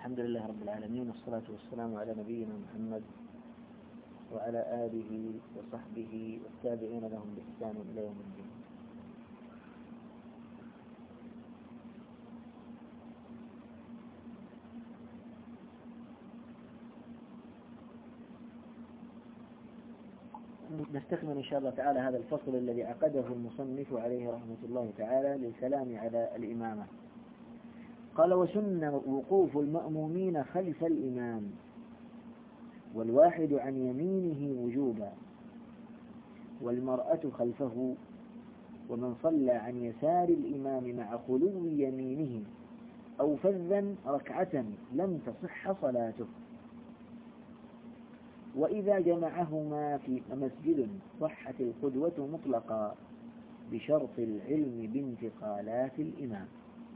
الحمد لله رب العالمين، والصلاة والسلام على نبينا محمد وعلى آله وصحبه والتابعين لهم بإحسان إلى يوم الدين. نستكمل إن شاء الله تعالى هذا الفصل الذي عقده المصنف عليه رحمة الله تعالى للكلام على الإمامة. قال: وسن وقوف المأمومين خلف الإمام والواحد عن يمينه وجوبا، والمرأة خلفه، ومن صلى عن يسار الإمام مع خلو يمينه أو فذا ركعة لم تصح صلاته، وإذا جمعهما في مسجد صحت القدوة مطلقا بشرط العلم بانتقالات الإمام.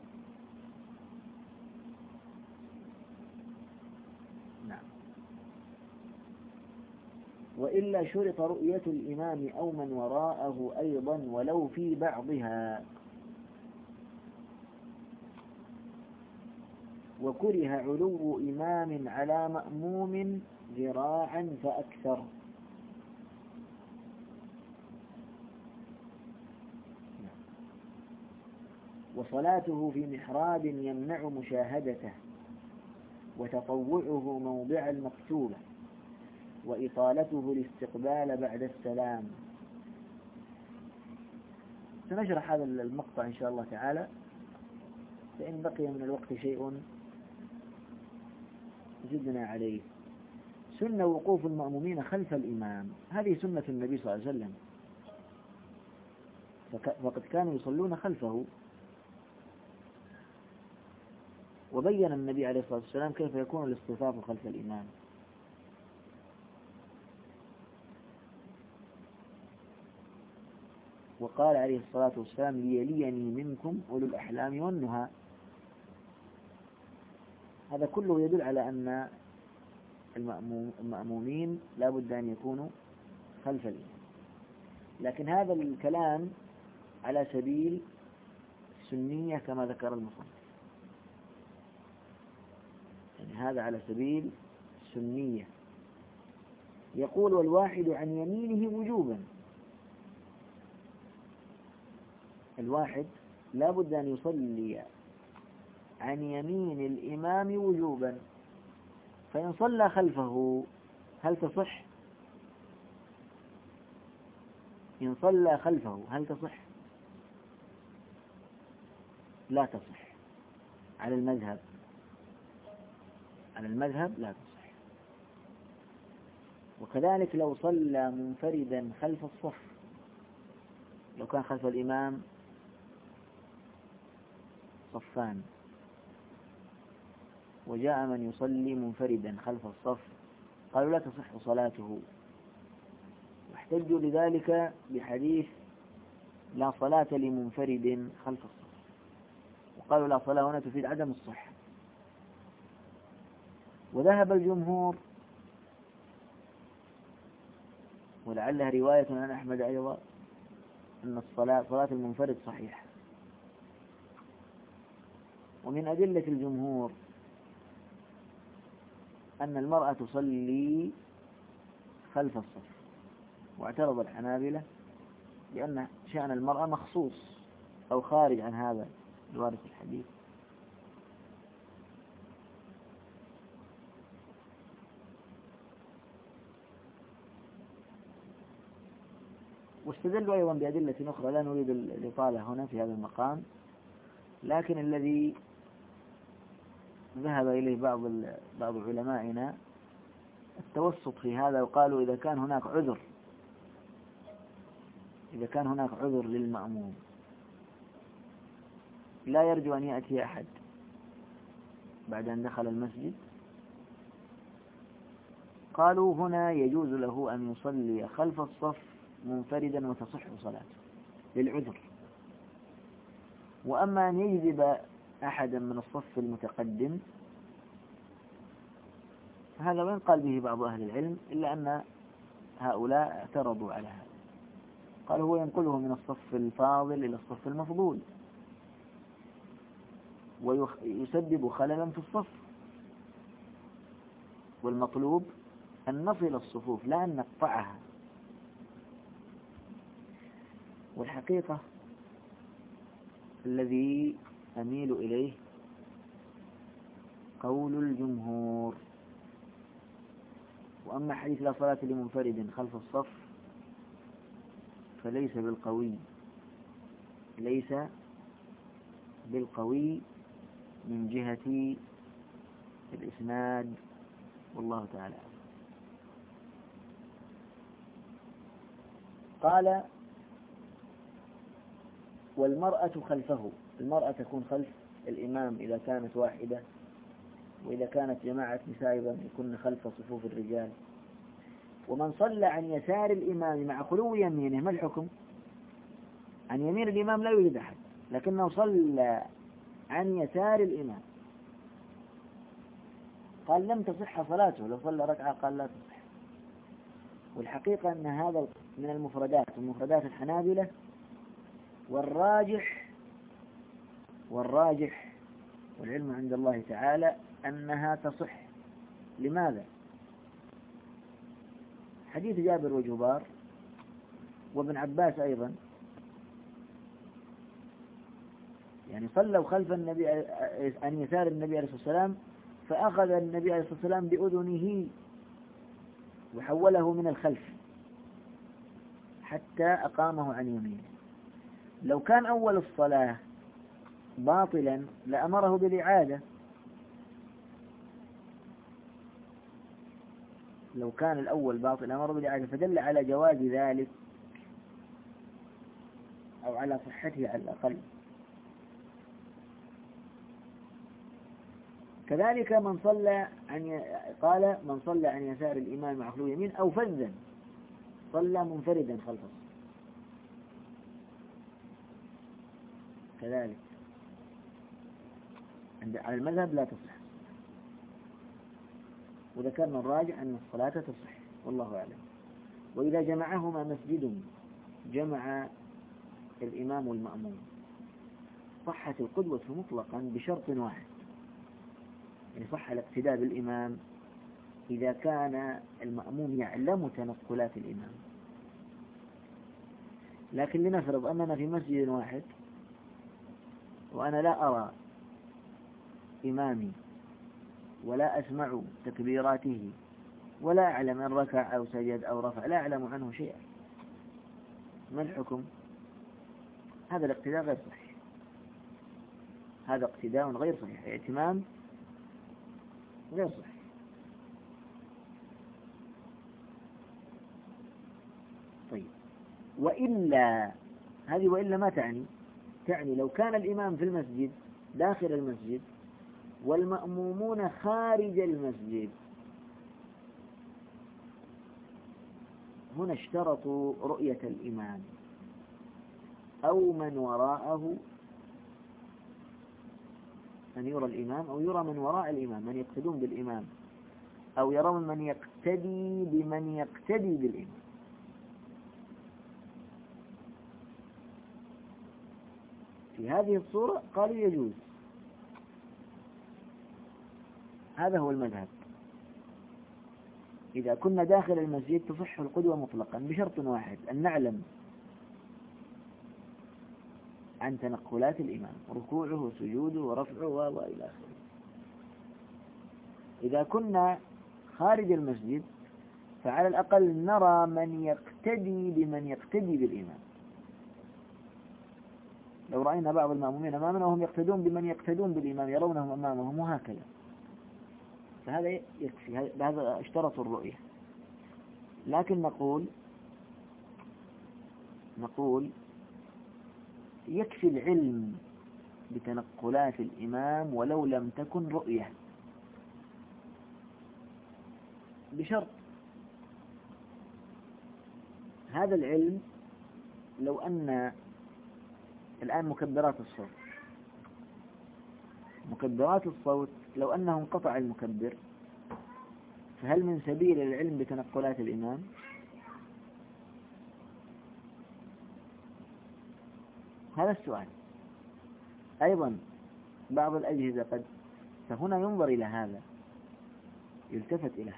نعم. وإلا شرط رؤية الإمام أو من وراءه أيضا ولو في بعضها، وكره علو إمام على مأموم ذراعا فأكثر. وصلاته في محراب يمنع مشاهدته، وتطوعه موضع المكتوبة، وإطالته الاستقبال بعد السلام. سنشرح هذا المقطع إن شاء الله تعالى، فإن بقي من الوقت شيء زدنا عليه. سنة وقوف المأمومين خلف الإمام، هذه سنة النبي صلى الله عليه وسلم، فقد كانوا يصلون خلفه، وبين النبي عليه الصلاة والسلام كيف يكون الاصطفاف خلف الإمام. وقال عليه الصلاة والسلام: ليليني منكم أولو الأحلام والنهى. هذا كله يدل على أن المأمومين لا بد أن يكونوا خلف الإمام، لكن هذا الكلام على سبيل السنية كما ذكر المصنف، يعني هذا على سبيل السنية. يقول: والواحد عن يمينه وجوبا. الواحد لا بد أن يصلي عن يمين الإمام وجوبا، فإن صلى خلفه هل تصح؟ إن صلى خلفه هل تصح؟ لا تصح على المذهب، على المذهب لا تصح. وكذلك لو صلى منفردا خلف الصف، لو كان خلف الإمام صفان وجاء من يصلي منفردا خلف الصف، قالوا لا تصح صلاته، واحتجوا لذلك بحديث لا صلاة لمنفرد خلف الصف، وقالوا لا صلاة هنا تفيد عدم الصحة. وذهب الجمهور، ولعلها رواية عن أحمد أيضا، أن صلاة المنفرد صحيحة. ومن أدلة الجمهور أن المرأة تصلي خلف الصف، واعترض الحنابلة لأن شأن المرأة مخصوص أو خارج عن هذا الوارد في الحديث. واستدلوا أيضا بأدلة أخرى لا نريد الإطالة هنا في هذا المقام، لكن الذي ذهب إليه بعض علمائنا التوسط في هذا، وقالوا إذا كان هناك عذر للمأموم لا يرجو أن يأتي أحد بعد أن دخل المسجد، قالوا هنا يجوز له أن يصلي خلف الصف منفردا وتصح صلاته للعذر. وأما أن يجذب أحدا من الصف المتقدم هذا وين قال به بعض أهل العلم، إلا أن هؤلاء اعترضوا على هذا، قال هو ينقله من الصف الفاضل إلى الصف المفضول ويسبب خللا في الصف، والمطلوب أن نصل الصفوف لا أن نقطعها. والحقيقة الذي أميل إليه قول الجمهور. وأما حديث لا صلاة لمنفرد خلف الصف فليس بالقوي، ليس بالقوي من جهة الإسناد، والله تعالى. قال: والمرأة خلفه، المرأة تكون خلف الإمام إذا كانت واحدة، وإذا كانت جماعة نساء أيضا يكون خلف صفوف الرجال. ومن صلى عن يسار الإمام مع خلو يمينه، ما الحكم؟ عن يمين الإمام لا يوجد أحد، لكنه صلى عن يسار الإمام، قال لم تصح صلاته، لو صلى ركعة قال لا تصح. والحقيقة أن هذا من المفردات، ومفردات الحنابلة، والراجح والعلم عند الله تعالى أنها تصح. لماذا؟ حديث جابر وجبار وابن عباس أيضا، يعني صلوا خلف النبي عن يسار النبي عليه الصلاة والسلام، فأخذ النبي عليه الصلاة والسلام بأذنه وحوله من الخلف حتى أقامه عن يمينه. لو كان أول الصلاة باطلا لأمره بالإعادة، لو كان الأول باطل أمره بالإعادة، فدل على جواز ذلك أو على صحته على الأقل. كذلك من صلى قال: من صلى عن يسار الإمام مع خلو يمين أو فذا، صلى منفردا خلفه، كذلك على المذهب لا تصح. وذكرنا الراجع أن الصلاة تصح، والله أعلم. وإذا جمعهما مسجد، جمع الإمام والمأموم، صحت القدوة مطلقا بشرط واحد، يعني صح الاقتداء بالإمام إذا كان المأموم يعلم تنقلات الإمام. لكن لنفرض أننا في مسجد واحد وأنا لا أرى إمامي ولا أسمع تكبيراته ولا أعلم أن ركع أو سجد أو رفع، لا أعلم عنه شيئا، ما الحكم؟ هذا الاقتداء غير صحيح، هذا اقتداء غير صحيح، ائتمام غير صحيح. طيب، وإلا، هذه وإلا ما تعني لو كان الإمام في المسجد داخل المسجد والمأمومون خارج المسجد، هنا اشترطوا رؤية الإمام أو من وراءه، أن يرى الإمام أو يرى من وراء الإمام، من يقتدون بالإمام أو يرون من يقتدي بمن يقتدي بالإمام. في هذه الصورة قالوا يجوز، هذا هو المذهب. إذا كنا داخل المسجد تصح القدوة مطلقا بشرط واحد، أن نعلم عن تنقلات الإمام، ركوعه وسجوده ورفعه وإلى آخره. إذا كنا خارج المسجد فعلى الأقل نرى من يقتدي بمن يقتدي بالإمام. لو رأينا بعض المأمومين أمامنا وهم يقتدون بمن يقتدون بالإمام، يرونهم أمامهم وهكذا، فهذا يكفي، هذا اشترط الرؤية. لكن نقول يكفي العلم بتنقلات الإمام ولو لم تكن رؤية، بشرط هذا العلم. لو أن الآن مكبرات الصوت لو أنه انقطع المكبر، فهل من سبيل العلم بتنقلات الإمام؟ هذا السؤال. أيضا بعض الأجهزة فهنا ينظر إلى هذا، يلتفت إلى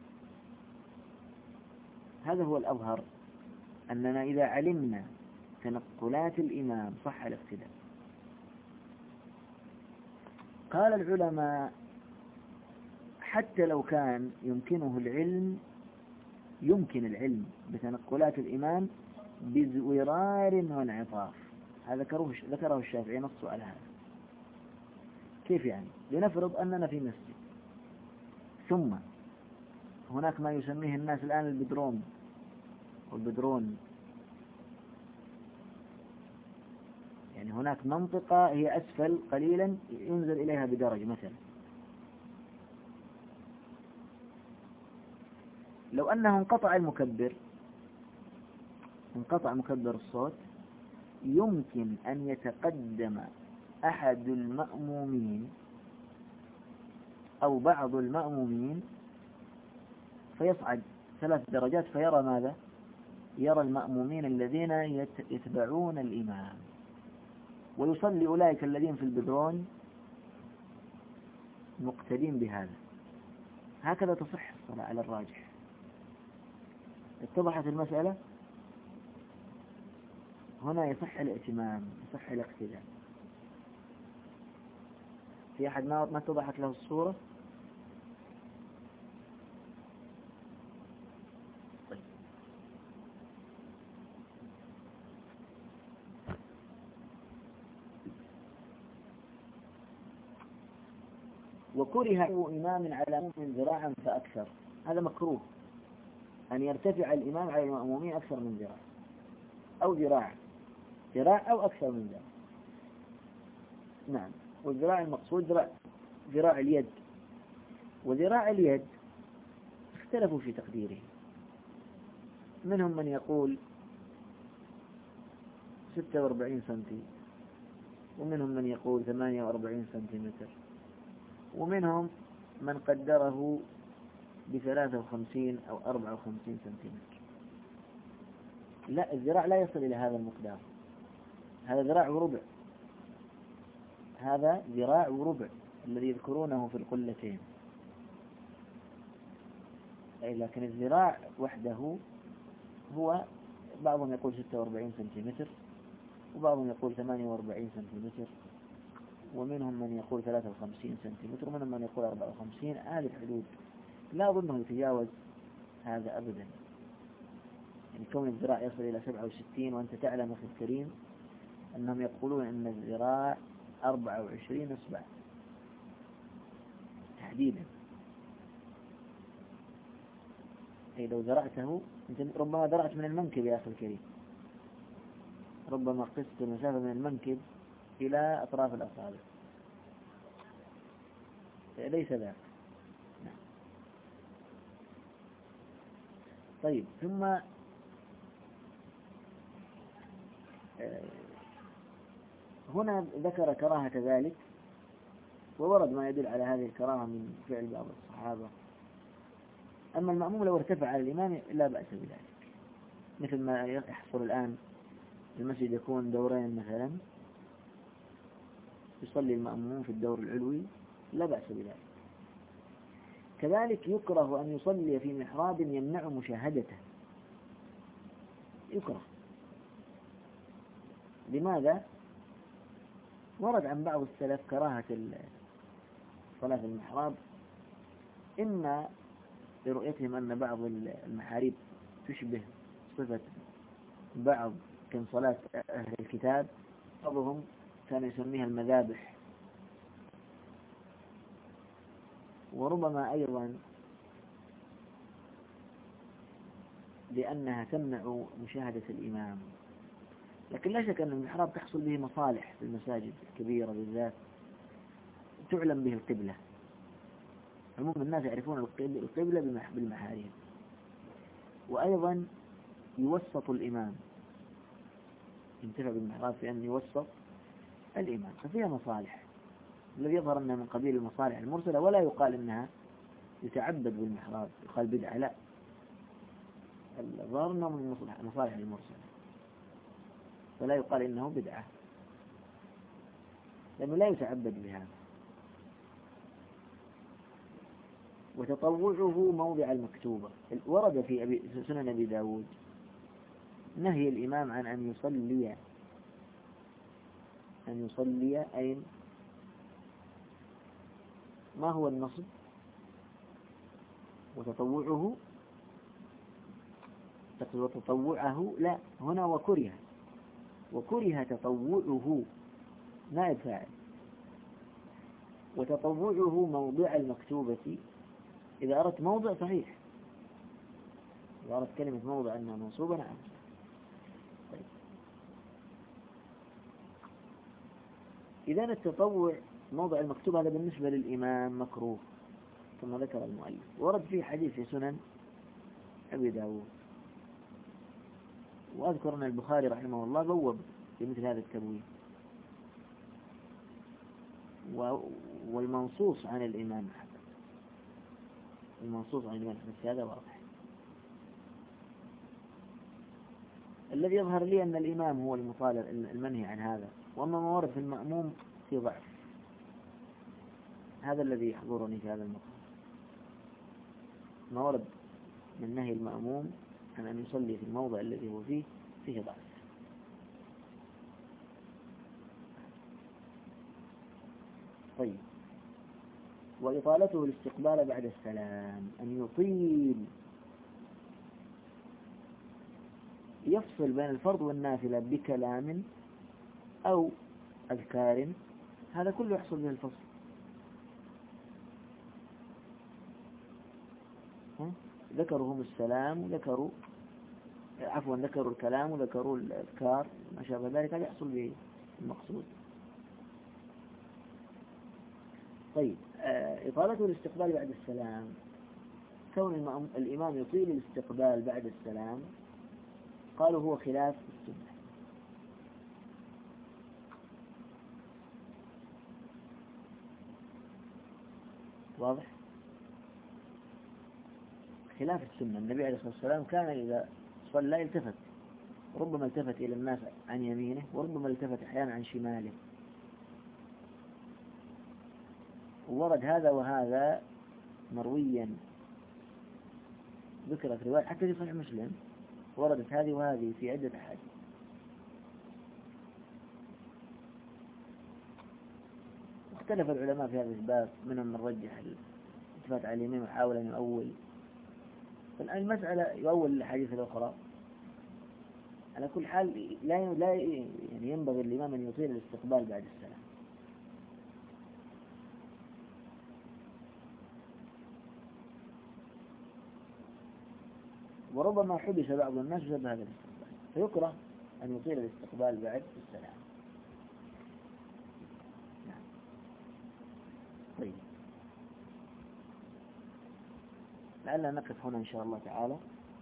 هذا هو الأظهر، أننا إذا علمنا تنقلات الإمام صح الاقتداء. قال العلماء حتى لو كان يمكن العلم بتنقلات الإمام بزورار وانعطاف، هذا ذكره الشافعي نص على هذا. كيف يعني؟ لنفرض أننا في مسجد، ثم هناك ما يسميه الناس الآن البدرون والبدرون، يعني هناك منطقة هي أسفل قليلا ينزل إليها بدرج مثلا. لو أنه انقطع مكبر الصوت، يمكن أن يتقدم أحد المأمومين أو بعض المأمومين فيصعد 3 درجات فيرى ماذا؟ يرى المأمومين الذين يتبعون الإمام، ويصلي أولئك الذين في البدرون مقتدين بهذا. هكذا تصح الصلاة على الراجح. اتضحت المسألة؟ هنا يصح الائتمام، يصح الاقتداء. في أحد ما اتضحت له الصورة؟ طيب. وكره إمام على مؤمن ذراعا فأكثر، هذا مكروه، أن يرتفع الإمام على المأمومين أكثر من ذراع أو ذراع أو أكثر من ذراع. نعم. والذراع المقصود ذراع اليد، وذراع اليد اختلفوا في تقديره. منهم من يقول 46 سنتي، ومنهم من يقول 48 سنتيمتر، ومنهم من قدره ب53 أو 54 سنتيمتر. لا، الذراع لا يصل إلى هذا المقدار، هذا ذراع وربع الذي يذكرونه في القلتين. لكن الذراع وحده هو، بعضهم يقول 46 سنتيمتر، وبعضهم يقول 48 سنتيمتر، ومنهم من يقول 53 سنتيمتر، ومنهم من يقول 54. هذه الحدود لا أظنه يتجاوز هذا أبدا. يعني كون الذراع يصل إلى 67، وأنت تعلم أخي الكريم أنهم يقولون أن الذراع 24 إصبع تحديدا. أي لو ذرعته، أنت ربما ذرعت من المنكب يا أخي الكريم، ربما قست المسافة من المنكب إلى أطراف الأصابع، ليس ذاك. نعم. طيب، ثم هنا ذكر كراهة ذلك، وورد ما يدل على هذه الكراهة من فعل بعض الصحابة. أما المأموم لو ارتفع على الإمام لا بأس بذلك، مثل ما يحصل الآن المسجد يكون دورين مثلا، يصلي المأموم في الدور العلوي لا بأس بذلك. كذلك يكره أن يصلي في محراب يمنع مشاهدته، يكره. لماذا؟ ورد عن بعض السلف كراهة الصلاة في المحراب، إما لرؤيتهم أن بعض المحاريب تشبه صفة بعض كصلاة أهل الكتاب، بعضهم كان يسميها المذابح، وربما أيضا لأنها تمنع مشاهدة الإمام. لكن لا شك أن المحراب تحصل به مصالح في المساجد الكبيرة بالذات، تعلم به القبلة، عموم الناس يعرفون القبلة بالمحاريب، وأيضا يوسط الإمام، ينتفع بالمحراب في أن يوسط الإمام، ففيها مصالح. الذي يظهر أنها من قبيل المصالح المرسلة، ولا يقال أنها يتعبد بالمحراب، يقال بدعة، لا، الظاهر أنه من المصالح المرسلة، فلا يقال إنه بدعة، لأنه لا يتعبد بهذا. وتطوعه موضع المكتوبة. ورد في سنن أبي داود نهي الإمام عن أن يصلي أين؟ ما هو النصب؟ وتطوعه لا، هنا وكره تطوعه نائب فاعل. وتطوعه موضع المكتوبة إذا أردت موضع صحيح، إذا أردت كلمة موضع أنها منصوبة نعم. طيب. إذا التطوع موضع المكتوب هذا بالنسبة للإمام مكروه كما ذكر المؤلف. ورد فيه حديث في سنن أبي داود، وأذكر أن البخاري رحمه الله بوب في مثل هذا التبويب. والمنصوص عن الإمام في هذا واضح. الذي يظهر لي أن الإمام هو المطالب المنهي عن هذا، وأما ما ورد في المأموم في ضعف. هذا الذي يحضرني في هذا المقام، ما ورد من نهي المأموم عن أن يصلي في الموضع الذي هو فيه ضعف. طيب. وإطالته الاستقبال بعد السلام، أن يطيل يفصل بين الفرض والنافلة بكلام أو أذكار، هذا كله يحصل به الفصل. ذكروا هم السلام وذكروا ذكروا الكلام وذكروا الأذكار ما شابه ذلك، هذا يحصل به المقصود. طيب. إطالته الاستقبال بعد السلام، كون الإمام يطيل الاستقبال بعد السلام قالوا هو خلاف السنة. واضح؟ خلاف السنة. النبي عليه الصلاة والسلام كان إذا صلى التفت، ربما التفت إلى الناس عن يمينه وربما التفت أحيانا عن شماله. وورد هذا وهذا مرويا، ذكرت رواية حتى في صحيح مسلم وردت هذه وهذه في عدة أحاديث. اختلف العلماء في هذا الباب، منهم من رجح الالتفات على اليمين وحاول أن يؤول. المسألة يؤول الحديث الأخرى. على كل حال لا ينبغي الإمام أن يطيل الاستقبال بعد السلام. وربما حبس بعض الناس بسبب هذا الاستقبال، فيكره أن يطيل الاستقبال بعد السلام. نعم. طيب. لعلنا نقف هنا إن شاء الله تعالى،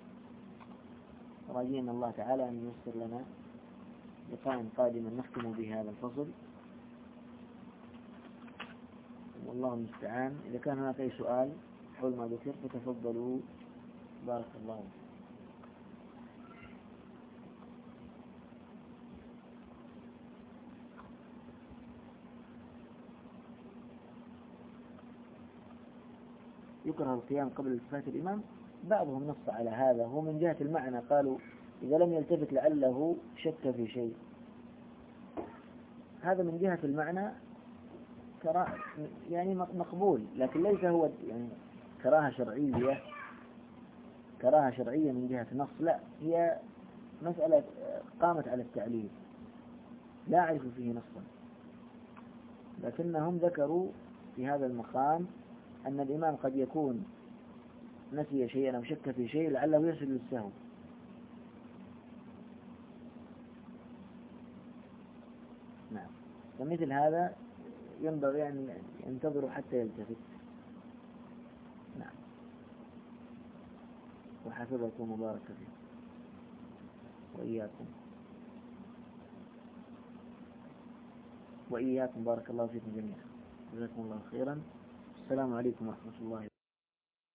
راجين الله تعالى أن ييسر لنا لقاء قادما نختم به هذا الفصل، والله المستعان. إذا كان هناك أي سؤال حول ما ذكر فتفضلوا، بارك الله فيكم. يكره القيام قبل التفات الإمام، بعضهم نص على هذا. هو من جهة المعنى قالوا إذا لم يلتفت لعله شك في شيء. هذا من جهة المعنى يعني مقبول، لكن ليس هو يعني كراهة شرعية من جهة نص، لا، هي مسألة قامت على التعليل، لا أعرف فيه نصا. لكنهم ذكروا في هذا المقام أن الإمام قد يكون نسي شيئا أو شك في شيء لعله يسجد للسهو. نعم. فمثل هذا ينبغي أن ينتظروا حتى يلتفت. نعم. وحفظكم وبارك فيكم وإياكم بارك الله فيكم جميعا. جزاكم الله خيرا. السلام عليكم ورحمة الله وبركاته.